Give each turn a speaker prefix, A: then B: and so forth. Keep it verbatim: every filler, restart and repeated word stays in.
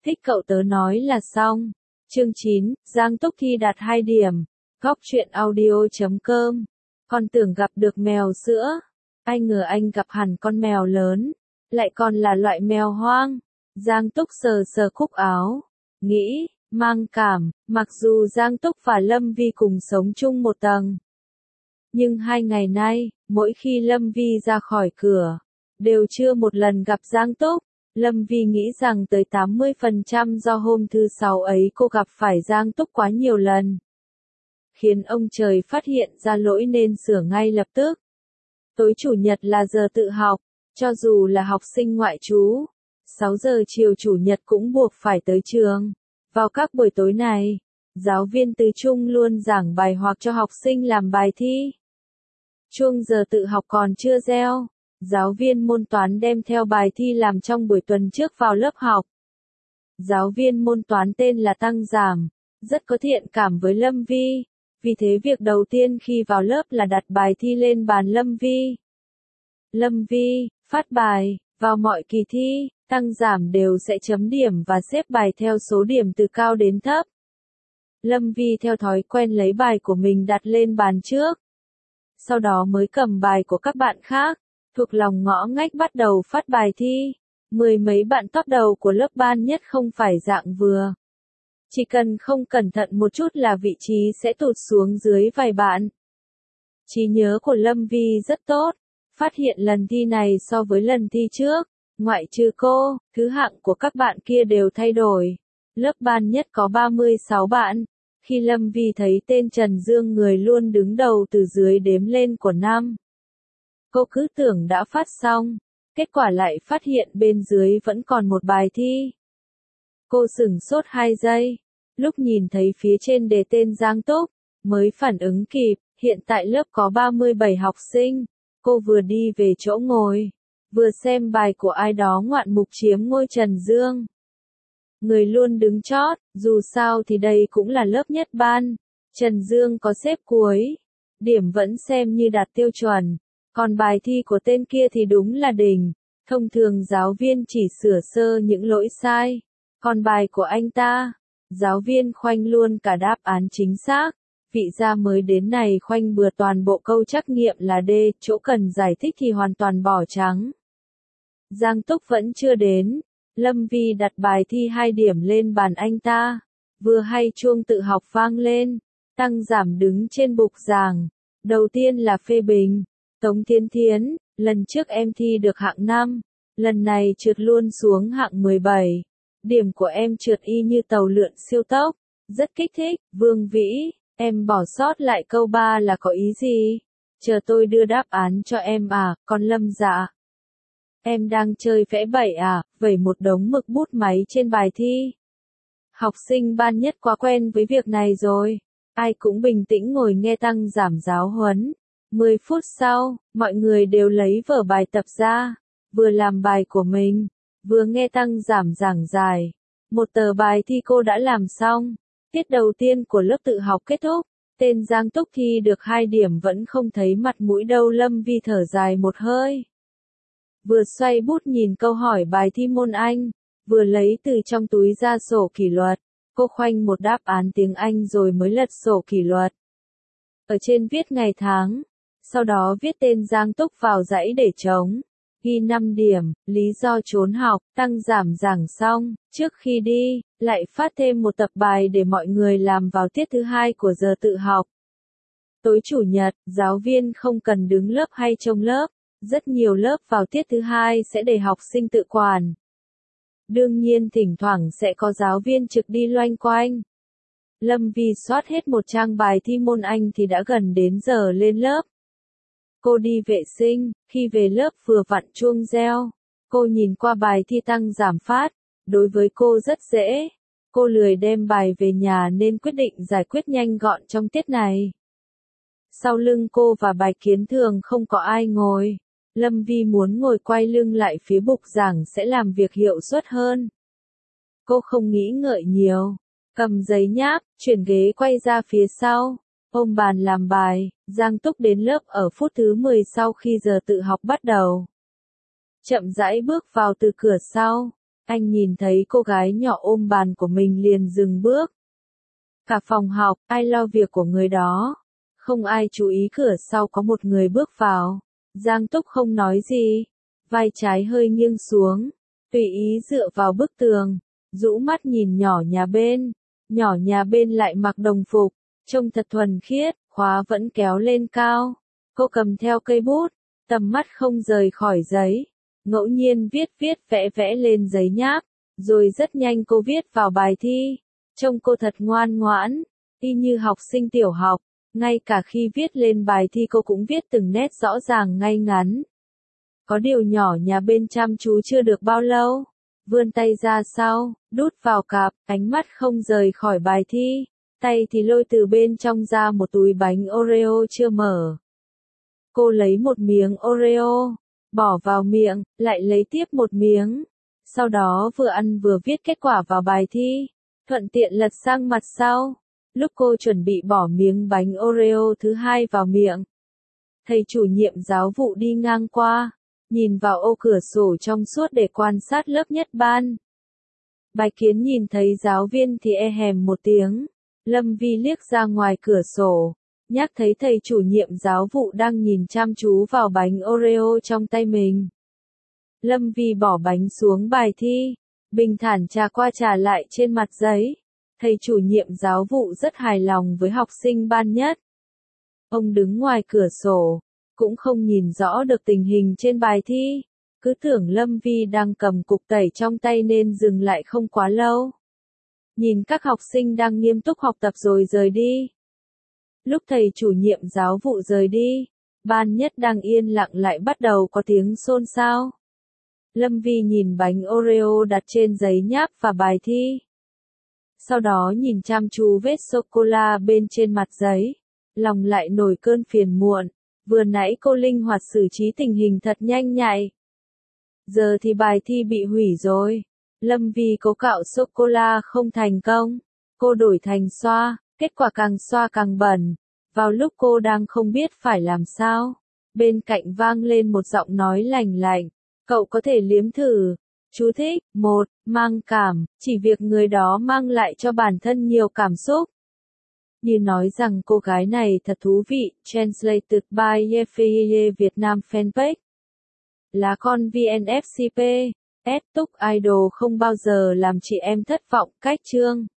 A: Thích cậu tớ nói là xong. Chương chín, Giang Túc thi đạt hai điểm. Góc truyện audio chấm com. Con tưởng gặp được mèo sữa. Ai ngờ anh gặp hẳn con mèo lớn. Lại còn là loại mèo hoang. Giang Túc sờ sờ cúc áo. Nghĩ, mang cảm, mặc dù Giang Túc và Lâm Vi cùng sống chung một tầng. Nhưng hai ngày nay, mỗi khi Lâm Vi ra khỏi cửa, đều chưa một lần gặp Giang Túc. Lâm Vi nghĩ rằng tới tám mươi phần trăm do hôm thứ sáu ấy cô gặp phải Giang Túc quá nhiều lần. Khiến ông trời phát hiện ra lỗi nên sửa ngay lập tức. Tối chủ nhật là giờ tự học, cho dù là học sinh ngoại trú, sáu giờ chiều chủ nhật cũng buộc phải tới trường. Vào các buổi tối này, giáo viên từ trung luôn giảng bài hoặc cho học sinh làm bài thi. Chuông giờ tự học còn chưa reo, giáo viên môn toán đem theo bài thi làm trong buổi tuần trước vào lớp học. Giáo viên môn toán tên là Tăng Giảm, rất có thiện cảm với Lâm Vi, vì thế việc đầu tiên khi vào lớp là đặt bài thi lên bàn Lâm Vi. Lâm Vi, phát bài, vào mọi kỳ thi, Tăng Giảm đều sẽ chấm điểm và xếp bài theo số điểm từ cao đến thấp. Lâm Vi theo thói quen lấy bài của mình đặt lên bàn trước. Sau đó mới cầm bài của các bạn khác, thuộc lòng ngõ ngách bắt đầu phát bài thi. Mười mấy bạn top đầu của lớp ban nhất không phải dạng vừa. Chỉ cần không cẩn thận một chút là vị trí sẽ tụt xuống dưới vài bạn. Trí nhớ của Lâm Vi rất tốt, phát hiện lần thi này so với lần thi trước, ngoại trừ cô, thứ hạng của các bạn kia đều thay đổi. Lớp ban nhất có ba mươi sáu bạn. Khi Lâm Vi thấy tên Trần Dương người luôn đứng đầu từ dưới đếm lên của năm, cô cứ tưởng đã phát xong, kết quả lại phát hiện bên dưới vẫn còn một bài thi. Cô sửng sốt hai giây, lúc nhìn thấy phía trên đề tên Giang Túc, mới phản ứng kịp, hiện tại lớp có ba mươi bảy học sinh, cô vừa đi về chỗ ngồi, vừa xem bài của ai đó ngoạn mục chiếm ngôi Trần Dương. Người luôn đứng chót, dù sao thì đây cũng là lớp nhất ban. Trần Dương có xếp cuối, điểm vẫn xem như đạt tiêu chuẩn, còn bài thi của tên kia thì đúng là đỉnh. Thông thường giáo viên chỉ sửa sơ những lỗi sai, còn bài của anh ta, giáo viên khoanh luôn cả đáp án chính xác. Vị gia mới đến này khoanh bừa toàn bộ câu trắc nghiệm là D, chỗ cần giải thích thì hoàn toàn bỏ trắng. Giang Túc vẫn chưa đến. Lâm Vi đặt bài thi hai điểm lên bàn anh ta. Vừa hay chuông tự học vang lên. Tăng Giảm đứng trên bục giảng. Đầu tiên là phê bình. Tống Thiên Thiến, lần trước em thi được hạng năm. Lần này trượt luôn xuống hạng mười bảy. Điểm của em trượt y như tàu lượn siêu tốc. Rất kích thích. Vương Vĩ, em bỏ sót lại câu ba là có ý gì? Chờ tôi đưa đáp án cho em à, con Lâm Dạ. Em đang chơi vẽ bậy à, vẩy một đống mực bút máy trên bài thi. Học sinh ban nhất quá quen với việc này rồi. Ai cũng bình tĩnh ngồi nghe Tăng Giảm giáo huấn. Mười phút sau, mọi người đều lấy vở bài tập ra, vừa làm bài của mình, vừa nghe Tăng Giảm giảng giải. Một tờ bài thi cô đã làm xong. Tiết đầu tiên của lớp tự học kết thúc. Tên Giang Túc thi được hai điểm vẫn không thấy mặt mũi đâu. Lâm Vi thở dài một hơi. Vừa xoay bút nhìn câu hỏi bài thi môn Anh, vừa lấy từ trong túi ra sổ kỷ luật. Cô khoanh một đáp án tiếng Anh rồi mới lật sổ kỷ luật. Ở trên viết ngày tháng, sau đó viết tên Giang Túc vào dãy để trống. Ghi năm điểm, lý do trốn học. Tăng Giảm giảng xong, trước khi đi, lại phát thêm một tập bài để mọi người làm vào tiết thứ hai của giờ tự học. Tối chủ nhật, giáo viên không cần đứng lớp hay trông lớp. Rất nhiều lớp vào tiết thứ hai sẽ để học sinh tự quản. Đương nhiên thỉnh thoảng sẽ có giáo viên trực đi loanh quanh. Lâm Vi soát hết một trang bài thi môn Anh thì đã gần đến giờ lên lớp. Cô đi vệ sinh, khi về lớp vừa vặn chuông reo. Cô nhìn qua bài thi Tăng Giảm phát, đối với cô rất dễ. Cô lười đem bài về nhà nên quyết định giải quyết nhanh gọn trong tiết này. Sau lưng cô và bài kiến thường không có ai ngồi. Lâm Vi muốn ngồi quay lưng lại phía bục giảng sẽ làm việc hiệu suất hơn. Cô không nghĩ ngợi nhiều, cầm giấy nháp, chuyển ghế quay ra phía sau, ôm bàn làm bài. Giang Túc đến lớp ở phút thứ mười sau khi giờ tự học bắt đầu. Chậm rãi bước vào từ cửa sau, Anh nhìn thấy cô gái nhỏ ôm bàn của mình liền dừng bước. Cả phòng học, ai lo việc của người đó. Không ai chú ý cửa sau có một người bước vào. Giang Túc không nói gì. Vai trái hơi nghiêng xuống. Tùy ý dựa vào bức tường. Rũ mắt nhìn nhỏ nhà bên. Nhỏ nhà bên lại mặc đồng phục. Trông thật thuần khiết, khóa vẫn kéo lên cao. Cô cầm theo cây bút. Tầm mắt không rời khỏi giấy. Ngẫu nhiên viết viết vẽ vẽ lên giấy nháp. Rồi rất nhanh cô viết vào bài thi. Trông cô thật ngoan ngoãn. Y như học sinh tiểu học. Ngay cả khi viết lên bài thi cô cũng viết từng nét rõ ràng ngay ngắn. Có điều nhỏ nhà bên chăm chú chưa được bao lâu. Vươn tay ra sau, đút vào cặp, ánh mắt không rời khỏi bài thi. Tay thì lôi từ bên trong ra một túi bánh Oreo chưa mở. Cô lấy một miếng Oreo, bỏ vào miệng, lại lấy tiếp một miếng. Sau đó vừa ăn vừa viết kết quả vào bài thi. Thuận tiện lật sang mặt sau. Lúc cô chuẩn bị bỏ miếng bánh Oreo thứ hai vào miệng, thầy chủ nhiệm giáo vụ đi ngang qua, nhìn vào ô cửa sổ trong suốt để quan sát lớp nhất ban. Bạch Kiến nhìn thấy giáo viên thì e hèm một tiếng. Lâm Vi liếc ra ngoài cửa sổ, nhắc thấy thầy chủ nhiệm giáo vụ đang nhìn chăm chú vào bánh Oreo trong tay mình. Lâm Vi bỏ bánh xuống bài thi, bình thản trà qua trà lại trên mặt giấy. Thầy chủ nhiệm giáo vụ rất hài lòng với học sinh ban nhất. Ông đứng ngoài cửa sổ, cũng không nhìn rõ được tình hình trên bài thi. Cứ tưởng Lâm Vi đang cầm cục tẩy trong tay nên dừng lại không quá lâu. Nhìn các học sinh đang nghiêm túc học tập rồi rời đi. Lúc thầy chủ nhiệm giáo vụ rời đi, ban nhất đang yên lặng lại bắt đầu có tiếng xôn xao. Lâm Vi nhìn bánh Oreo đặt trên giấy nháp và bài thi. Sau đó nhìn chăm chú vết sô-cô-la bên trên mặt giấy. Lòng lại nổi cơn phiền muộn. Vừa nãy cô linh hoạt xử trí tình hình thật nhanh nhạy. Giờ thì bài thi bị hủy rồi. Lâm Vi cố cạo sô-cô-la không thành công. Cô đổi thành xoa, kết quả càng xoa càng bẩn. Vào lúc cô đang không biết phải làm sao, bên cạnh vang lên một giọng nói lành lạnh. Cậu có thể liếm thử. Chú thích, một, mang cảm, chỉ việc người đó mang lại cho bản thân nhiều cảm xúc. Như nói rằng cô gái này thật thú vị, translated by Yefeye Việt Nam fanpage. Lá con vê en ép xê pê, S Túc Idol không bao giờ làm chị em thất vọng, cách chương.